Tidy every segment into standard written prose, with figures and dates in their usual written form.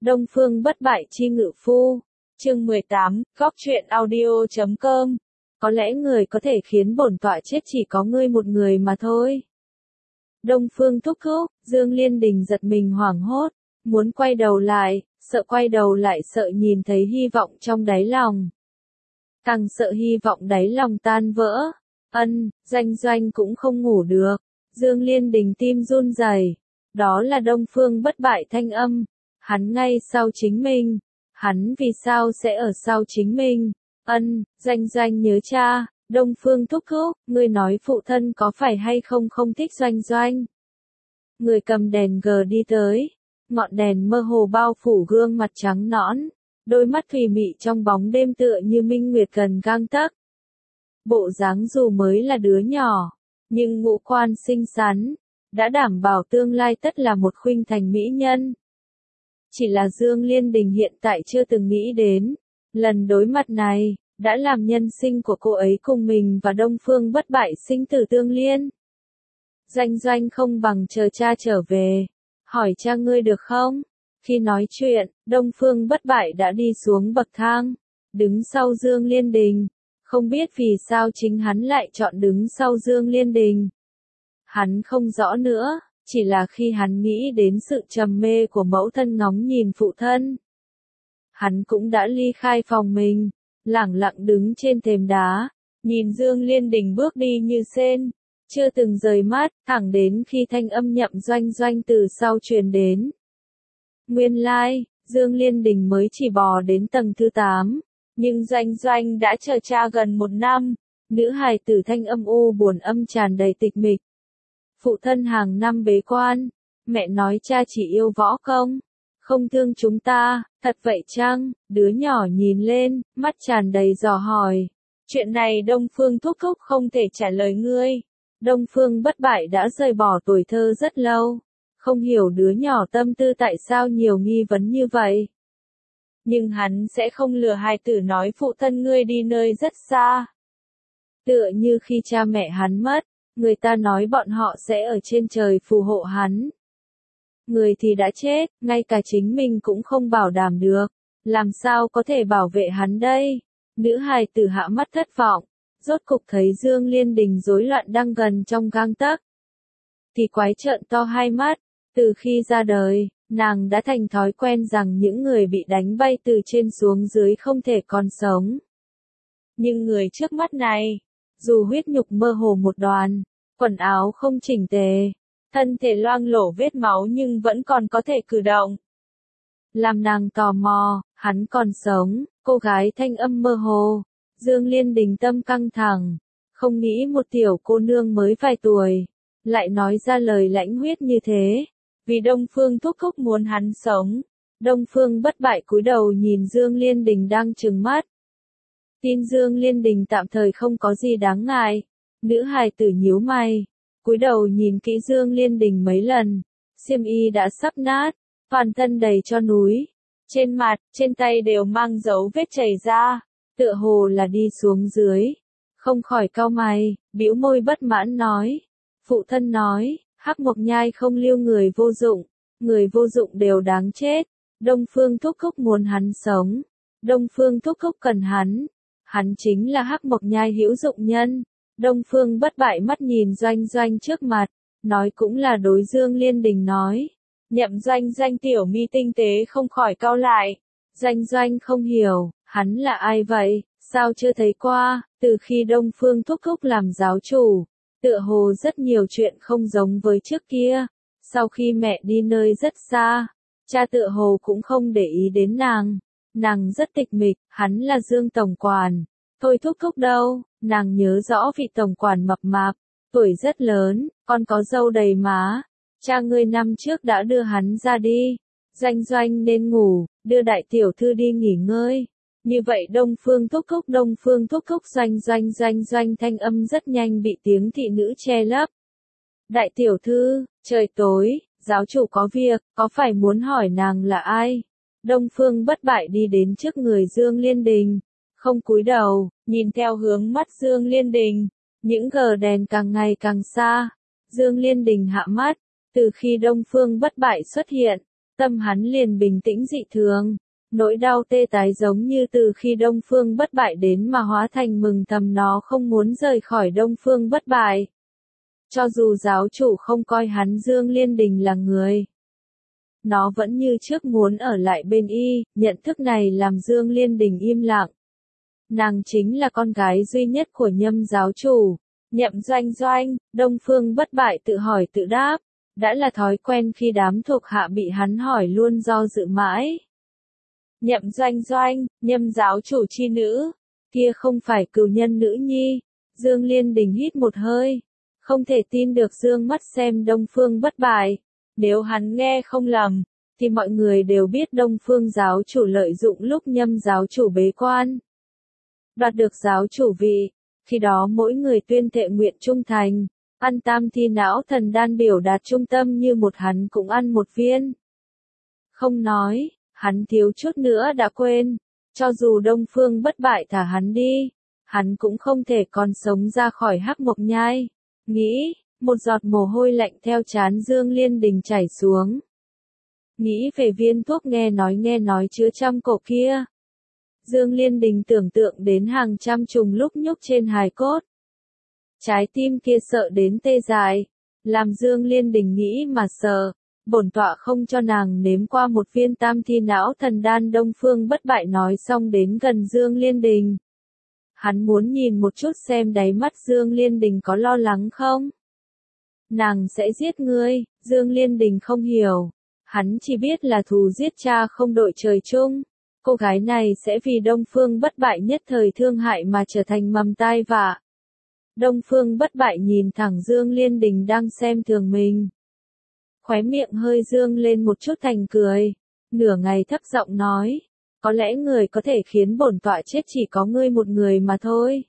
Đông Phương Bất Bại Chi Ngự Phu. Chương 18, Góc truyện audio.com. Có lẽ người có thể khiến bổn tọa chết chỉ có ngươi một người mà thôi. Đông Phương thúc thúc, Dương Liên Đình giật mình hoảng hốt, muốn quay đầu lại, sợ nhìn thấy hy vọng trong đáy lòng. Càng sợ hy vọng đáy lòng tan vỡ. Doanh Doanh cũng không ngủ được. Dương Liên Đình tim run rẩy. Đó là Đông Phương Bất Bại thanh âm. Hắn ngay sau chính mình. Hắn vì sao sẽ ở sau chính mình? Doanh Doanh nhớ cha. Đông Phương thúc thúc, ngươi nói phụ thân có phải hay không thích Doanh Doanh? Người cầm đèn gờ đi tới. Ngọn đèn mơ hồ bao phủ gương mặt trắng nõn. Đôi mắt thùy mị trong bóng đêm tựa như minh nguyệt gần gang tấc. Bộ dáng dù mới là đứa nhỏ, nhưng ngũ quan xinh xắn, đã đảm bảo tương lai tất là một khuynh thành mỹ nhân. Chỉ là Dương Liên Đình hiện tại chưa từng nghĩ đến, lần đối mặt này, đã làm nhân sinh của cô ấy cùng mình và Đông Phương Bất Bại sinh tử tương liên. Doanh Doanh không bằng chờ cha trở về, hỏi cha ngươi được không? Khi nói chuyện, Đông Phương Bất Bại đã đi xuống bậc thang, đứng sau Dương Liên Đình. Không biết vì sao chính hắn lại chọn đứng sau Dương Liên Đình. Hắn không rõ nữa, chỉ là khi hắn nghĩ đến sự trầm mê của mẫu thân ngóng nhìn phụ thân. Hắn cũng đã ly khai phòng mình, lẳng lặng đứng trên thềm đá, nhìn Dương Liên Đình bước đi như sên, chưa từng rời mắt, thẳng đến khi thanh âm Nhậm Doanh Doanh từ sau truyền đến. Nguyên lai, Dương Liên Đình mới chỉ bò đến tầng thứ 8. Nhưng Doanh Doanh đã chờ cha gần 1 năm, nữ hài tử thanh âm u buồn âm tràn đầy tịch mịch. Phụ thân hàng năm bế quan, mẹ nói cha chỉ yêu võ công, không thương chúng ta, thật vậy chăng? Đứa nhỏ nhìn lên, mắt tràn đầy dò hỏi. Chuyện này Đông Phương thúc thúc không thể trả lời ngươi. Đông Phương Bất Bại đã rời bỏ tuổi thơ rất lâu, không hiểu đứa nhỏ tâm tư tại sao nhiều nghi vấn như vậy. Nhưng hắn sẽ không lừa hài tử nói phụ thân ngươi đi nơi rất xa. Tựa như khi cha mẹ hắn mất, người ta nói bọn họ sẽ ở trên trời phù hộ hắn. Người thì đã chết, ngay cả chính mình cũng không bảo đảm được, làm sao có thể bảo vệ hắn đây? Nữ hài tử hạ mắt thất vọng, rốt cục thấy Dương Liên Đình rối loạn đang gần trong gang tấc. Thì quái trợn to hai mắt, từ khi ra đời. Nàng đã thành thói quen rằng những người bị đánh bay từ trên xuống dưới không thể còn sống. Nhưng người trước mắt này, dù huyết nhục mơ hồ một đoàn, quần áo không chỉnh tề, thân thể loang lổ vết máu nhưng vẫn còn có thể cử động. Làm nàng tò mò, hắn còn sống, cô gái thanh âm mơ hồ. Dương Liên Đình tâm căng thẳng, không nghĩ một tiểu cô nương mới vài tuổi, lại nói ra lời lãnh huyết như thế. Vì Đông Phương thúc thúc muốn hắn sống. Đông Phương Bất Bại cúi đầu nhìn Dương Liên Đình đang trừng mắt. Tin Dương Liên Đình tạm thời không có gì đáng ngại. Nữ hài tử nhíu mày, cúi đầu nhìn kỹ Dương Liên Đình mấy lần. Xiêm y đã sắp nát, toàn thân đầy tro núi. Trên mặt, trên tay đều mang dấu vết chảy ra, tựa hồ là đi xuống dưới. Không khỏi cau mày, bĩu môi bất mãn nói. Phụ thân nói. Hắc Mộc Nhai không lưu người vô dụng đều đáng chết. Đông Phương thúc thúc muốn hắn sống. Đông Phương thúc thúc cần hắn chính là Hắc Mộc Nhai hữu dụng nhân. Đông Phương Bất Bại mắt nhìn Doanh Doanh trước mặt, nói cũng là đối Dương Liên Đình nói. Nhậm Doanh Doanh tiểu mi tinh tế không khỏi cau lại. Doanh Doanh không hiểu, hắn là ai vậy, sao chưa thấy qua, từ khi Đông Phương thúc thúc làm giáo chủ. Tựa hồ rất nhiều chuyện không giống với trước kia. Sau khi mẹ đi nơi rất xa, cha tựa hồ cũng không để ý đến nàng. Nàng rất tịch mịch, hắn là Dương tổng quản. Thôi thúc thúc đâu, nàng nhớ rõ vị tổng quản mập mạp, tuổi rất lớn, còn có râu đầy má. Cha ngươi năm trước đã đưa hắn ra đi. Doanh Doanh nên ngủ, đưa đại tiểu thư đi nghỉ ngơi. Như vậy Đông Phương thúc thúc Doanh thanh âm rất nhanh bị tiếng thị nữ che lấp. Đại tiểu thư, trời tối, giáo chủ có việc, có phải muốn hỏi nàng là ai? Đông Phương Bất Bại đi đến trước người Dương Liên Đình, không cúi đầu, nhìn theo hướng mắt Dương Liên Đình, những gờ đèn càng ngày càng xa. Dương Liên Đình hạ mắt, từ khi Đông Phương Bất Bại xuất hiện, tâm hắn liền bình tĩnh dị thường. Nỗi đau tê tái giống như từ khi Đông Phương Bất Bại đến mà hóa thành mừng thầm, nó không muốn rời khỏi Đông Phương Bất Bại. Cho dù giáo chủ không coi hắn Dương Liên Đình là người, nó vẫn như trước muốn ở lại bên y. Nhận thức này làm Dương Liên Đình im lặng. Nàng chính là con gái duy nhất của Nhâm giáo chủ. Nhậm Doanh Doanh, Đông Phương Bất Bại tự hỏi tự đáp. Đã là thói quen khi đám thuộc hạ bị hắn hỏi luôn do dự mãi. Nhậm Doanh Doanh, Nhâm giáo chủ chi nữ, kia không phải cừu nhân nữ nhi. Dương Liên Đình hít một hơi, không thể tin được dương mắt xem Đông Phương Bất Bại. Nếu hắn nghe không lầm, thì mọi người đều biết Đông Phương giáo chủ lợi dụng lúc Nhâm giáo chủ bế quan, đoạt được giáo chủ vị. Khi đó mỗi người tuyên thệ nguyện trung thành, ăn tam thi não thần đan biểu đạt trung tâm như một, hắn cũng ăn một viên. Không nói, hắn thiếu chút nữa đã quên, cho dù Đông Phương Bất Bại thả hắn đi, hắn cũng không thể còn sống ra khỏi Hắc Mộc Nhai. Nghĩ, một giọt mồ hôi lạnh theo trán Dương Liên Đình chảy xuống. Nghĩ về viên thuốc nghe nói chứa trăm cổ kia. Dương Liên Đình tưởng tượng đến hàng trăm trùng lúc nhúc trên hài cốt. Trái tim kia sợ đến tê dại, làm Dương Liên Đình nghĩ mà sợ. Bổn tọa không cho nàng nếm qua một viên tam thi não thần đan. Đông Phương Bất Bại nói xong đến gần Dương Liên Đình. Hắn muốn nhìn một chút xem đáy mắt Dương Liên Đình có lo lắng không. Nàng sẽ giết ngươi. Dương Liên Đình không hiểu. Hắn chỉ biết là thù giết cha không đội trời chung. Cô gái này sẽ vì Đông Phương Bất Bại nhất thời thương hại mà trở thành mầm tai vạ. Đông Phương Bất Bại nhìn thẳng Dương Liên Đình đang xem thường mình. Khóe miệng hơi dương lên một chút thành cười. Nửa ngày thấp giọng nói. Có lẽ người có thể khiến bổn tọa chết chỉ có ngươi một người mà thôi.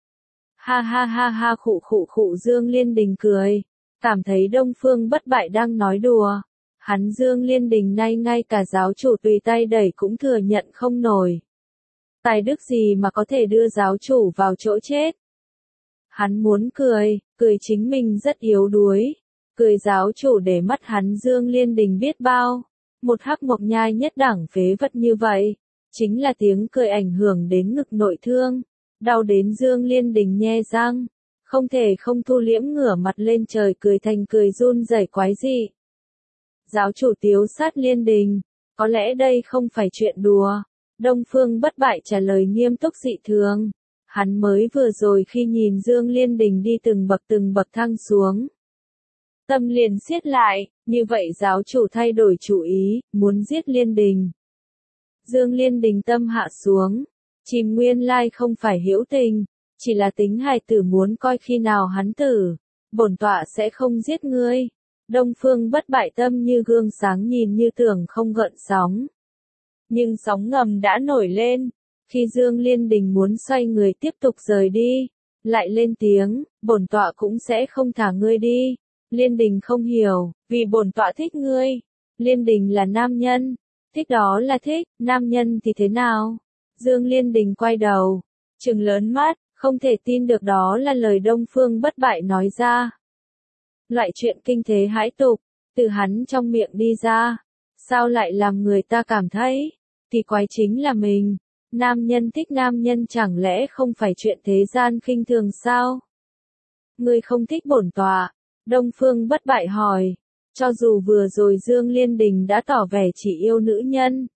Ha ha ha ha, khụ Dương Liên Đình cười. Cảm thấy Đông Phương Bất Bại đang nói đùa. Hắn Dương Liên Đình nay ngay cả giáo chủ tùy tay đẩy cũng thừa nhận không nổi. Tài đức gì mà có thể đưa giáo chủ vào chỗ chết. Hắn muốn cười chính mình rất yếu đuối. Cười giáo chủ để mắt hắn Dương Liên Đình biết bao. Một Hắc Mộc Nhai nhất đẳng phế vật như vậy. Chính là tiếng cười ảnh hưởng đến ngực nội thương. Đau đến Dương Liên Đình nhe răng. Không thể không thu liễm, ngửa mặt lên trời cười thành cười run rẩy quái dị. Giáo chủ tiếu sát Liên Đình. Có lẽ đây không phải chuyện đùa. Đông Phương Bất Bại trả lời nghiêm túc dị thường. Hắn mới vừa rồi khi nhìn Dương Liên Đình đi từng bậc thang xuống. Tâm liền siết lại, như vậy giáo chủ thay đổi chủ ý, muốn giết Liên Đình. Dương Liên Đình tâm hạ xuống. Chìm nguyên lai không phải hữu tình, chỉ là tính hài tử muốn coi khi nào hắn tử. Bổn tọa sẽ không giết ngươi. Đông Phương Bất Bại tâm như gương sáng nhìn như tưởng không gợn sóng. Nhưng sóng ngầm đã nổi lên. Khi Dương Liên Đình muốn xoay người tiếp tục rời đi, lại lên tiếng, bổn tọa cũng sẽ không thả ngươi đi. Liên Đình không hiểu, vì bổn tọa thích ngươi. Liên Đình là nam nhân, thích đó là thích, nam nhân thì thế nào? Dương Liên Đình quay đầu, trừng lớn mắt, không thể tin được đó là lời Đông Phương Bất Bại nói ra. Loại chuyện kinh thế hãi tục, từ hắn trong miệng đi ra, sao lại làm người ta cảm thấy, thì quái chính là mình. Nam nhân thích nam nhân chẳng lẽ không phải chuyện thế gian khinh thường sao? Ngươi không thích bổn tọa? Đông Phương Bất Bại hỏi. Cho dù vừa rồi Dương Liên Đình đã tỏ vẻ chỉ yêu nữ nhân,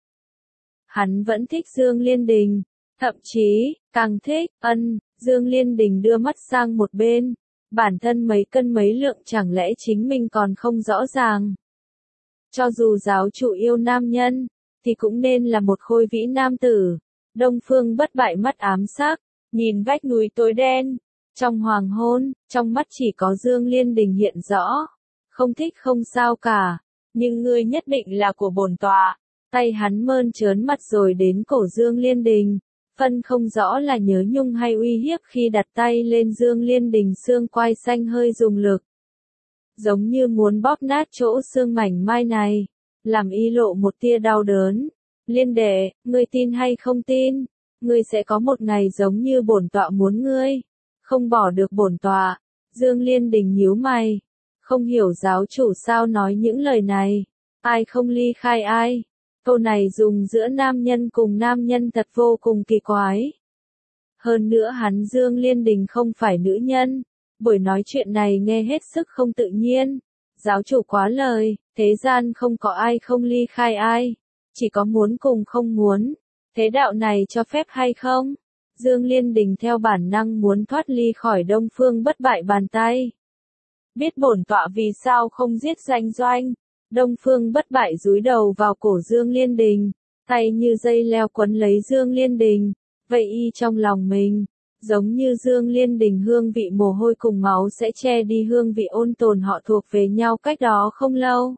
hắn vẫn thích Dương Liên Đình. Thậm chí, càng thích, Dương Liên Đình đưa mắt sang một bên. Bản thân mấy cân mấy lượng chẳng lẽ chính mình còn không rõ ràng. Cho dù giáo chủ yêu nam nhân, thì cũng nên là một khôi vĩ nam tử. Đông Phương Bất Bại mắt ám sắc, nhìn vách núi tối đen. Trong hoàng hôn, trong mắt chỉ có Dương Liên Đình hiện rõ. Không thích không sao cả, nhưng ngươi nhất định là của bổn tọa. Tay hắn mơn trớn mặt rồi đến cổ Dương Liên Đình. Phân không rõ là nhớ nhung hay uy hiếp khi đặt tay lên Dương Liên Đình, xương quai xanh hơi dùng lực. Giống như muốn bóp nát chỗ xương mảnh mai này, làm y lộ một tia đau đớn. Liên đệ, ngươi tin hay không tin, ngươi sẽ có một ngày giống như bổn tọa muốn ngươi, không bỏ được bổn tọa. Dương Liên Đình nhíu mày, không hiểu giáo chủ sao nói những lời này. ai không ly khai ai. Câu này dùng giữa nam nhân cùng nam nhân thật vô cùng kỳ quái. Hơn nữa hắn Dương Liên Đình không phải nữ nhân, buổi nói chuyện này nghe hết sức không tự nhiên. Giáo chủ quá lời, thế gian không có ai không ly khai ai, chỉ có muốn cùng không muốn. Thế đạo này cho phép hay không? Dương Liên Đình theo bản năng muốn thoát ly khỏi Đông Phương Bất Bại bàn tay. Biết bổn tọa vì sao không giết Doanh Doanh. Đông Phương Bất Bại dúi đầu vào cổ Dương Liên Đình, tay như dây leo quấn lấy Dương Liên Đình, vậy y trong lòng mình, giống như Dương Liên Đình hương vị mồ hôi cùng máu sẽ che đi hương vị ôn tồn họ thuộc về nhau cách đó không lâu.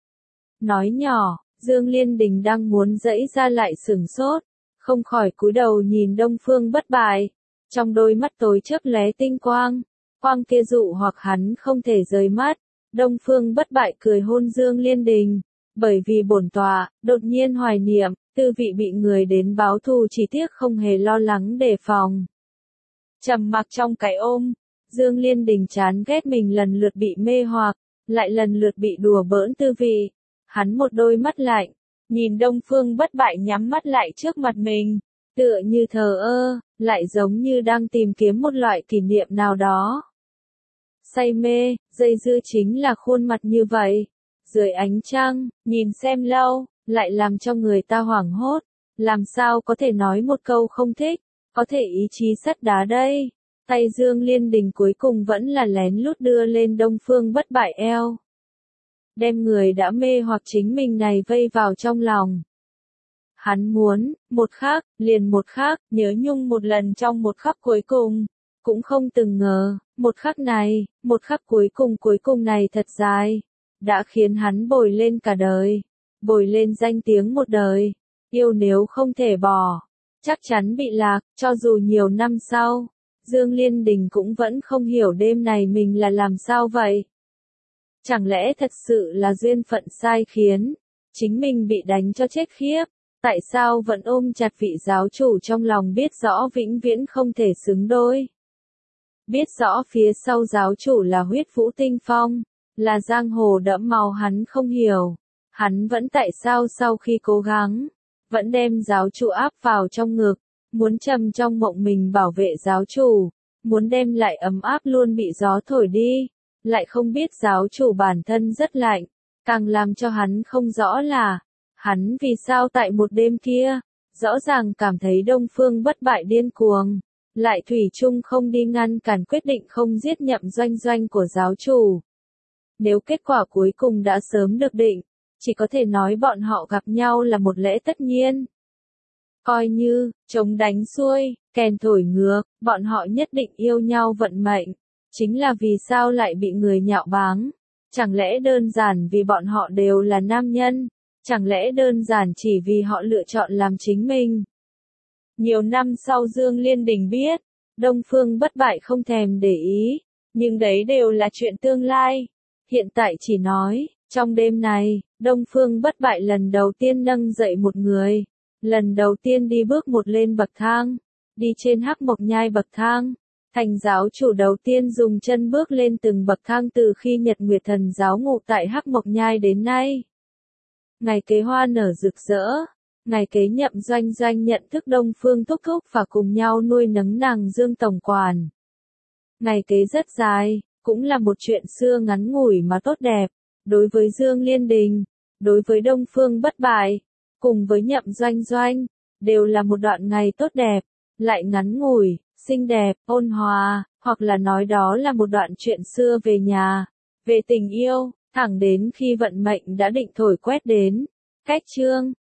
Nói nhỏ, Dương Liên Đình đang muốn giãy ra lại sửng sốt, không khỏi cúi đầu nhìn Đông Phương Bất Bại, trong đôi mắt tối chớp lóe tinh quang, quang kia dụ hoặc hắn không thể rời mắt. Đông Phương Bất Bại cười hôn Dương Liên Đình, bởi vì bổn tọa đột nhiên hoài niệm, tư vị bị người đến báo thù chỉ tiếc không hề lo lắng đề phòng. Trầm mặc trong cái ôm, Dương Liên Đình chán ghét mình lần lượt bị mê hoặc, lại lần lượt bị đùa bỡn tư vị. Hắn một đôi mắt lạnh, nhìn Đông Phương Bất Bại nhắm mắt lại trước mặt mình, tựa như thờ ơ, lại giống như đang tìm kiếm một loại kỷ niệm nào đó. Say mê, dây dưa chính là khuôn mặt như vậy. Dưới ánh trăng, nhìn xem lâu, lại làm cho người ta hoảng hốt. Làm sao có thể nói một câu không thích, có thể ý chí sắt đá đây. Tay Dương Liên Đình cuối cùng vẫn là lén lút đưa lên Đông Phương Bất Bại eo. Đem người đã mê hoặc chính mình này vây vào trong lòng. Hắn muốn, một khắc, liền một khắc, nhớ nhung một lần trong một khắc cuối cùng. Cũng không từng ngờ, một khắc cuối cùng này thật dài, đã khiến hắn bồi lên cả đời, bồi lên danh tiếng một đời, yêu nếu không thể bỏ, chắc chắn bị lạc, cho dù nhiều năm sau, Dương Liên Đình cũng vẫn không hiểu đêm này mình là làm sao vậy. Chẳng lẽ thật sự là duyên phận sai khiến, chính mình bị đánh cho chết khiếp, tại sao vẫn ôm chặt vị giáo chủ trong lòng biết rõ vĩnh viễn không thể xứng đôi. Biết rõ phía sau giáo chủ là huyết vũ tinh phong, là giang hồ đẫm máu hắn không hiểu. Hắn vẫn tại sao sau khi cố gắng, vẫn đem giáo chủ áp vào trong ngực, muốn trầm trong mộng mình bảo vệ giáo chủ, muốn đem lại ấm áp luôn bị gió thổi đi, lại không biết giáo chủ bản thân rất lạnh, càng làm cho hắn không rõ là, hắn vì sao tại một đêm kia, rõ ràng cảm thấy Đông Phương Bất Bại điên cuồng. Lại thủy chung không đi ngăn cản quyết định không giết Nhậm Doanh Doanh của giáo chủ. Nếu kết quả cuối cùng đã sớm được định, chỉ có thể nói bọn họ gặp nhau là một lẽ tất nhiên. Coi như, trống đánh xuôi, kèn thổi ngược, bọn họ nhất định yêu nhau vận mệnh. Chính là vì sao lại bị người nhạo báng? Chẳng lẽ đơn giản vì bọn họ đều là nam nhân? Chẳng lẽ đơn giản chỉ vì họ lựa chọn làm chính mình? Nhiều năm sau Dương Liên Đình biết, Đông Phương Bất Bại không thèm để ý, nhưng đấy đều là chuyện tương lai. Hiện tại chỉ nói, trong đêm này, Đông Phương Bất Bại lần đầu tiên nâng dậy một người, lần đầu tiên đi bước một lên bậc thang, đi trên Hắc Mộc Nhai bậc thang, thành giáo chủ đầu tiên dùng chân bước lên từng bậc thang từ khi Nhật Nguyệt Thần giáo ngụ tại Hắc Mộc Nhai đến nay. Ngày kế hoa nở rực rỡ. Ngày kế Nhậm Doanh Doanh nhận thức Đông Phương Thúc Thúc và cùng nhau nuôi nấng nàng Dương Tổng Quản. Ngày kế rất dài, cũng là một chuyện xưa ngắn ngủi mà tốt đẹp, đối với Dương Liên Đình, đối với Đông Phương Bất Bại, cùng với Nhậm Doanh Doanh, đều là một đoạn ngày tốt đẹp, lại ngắn ngủi, xinh đẹp, ôn hòa, hoặc là nói đó là một đoạn chuyện xưa về nhà, về tình yêu, thẳng đến khi vận mệnh đã định thổi quét đến. Cách chương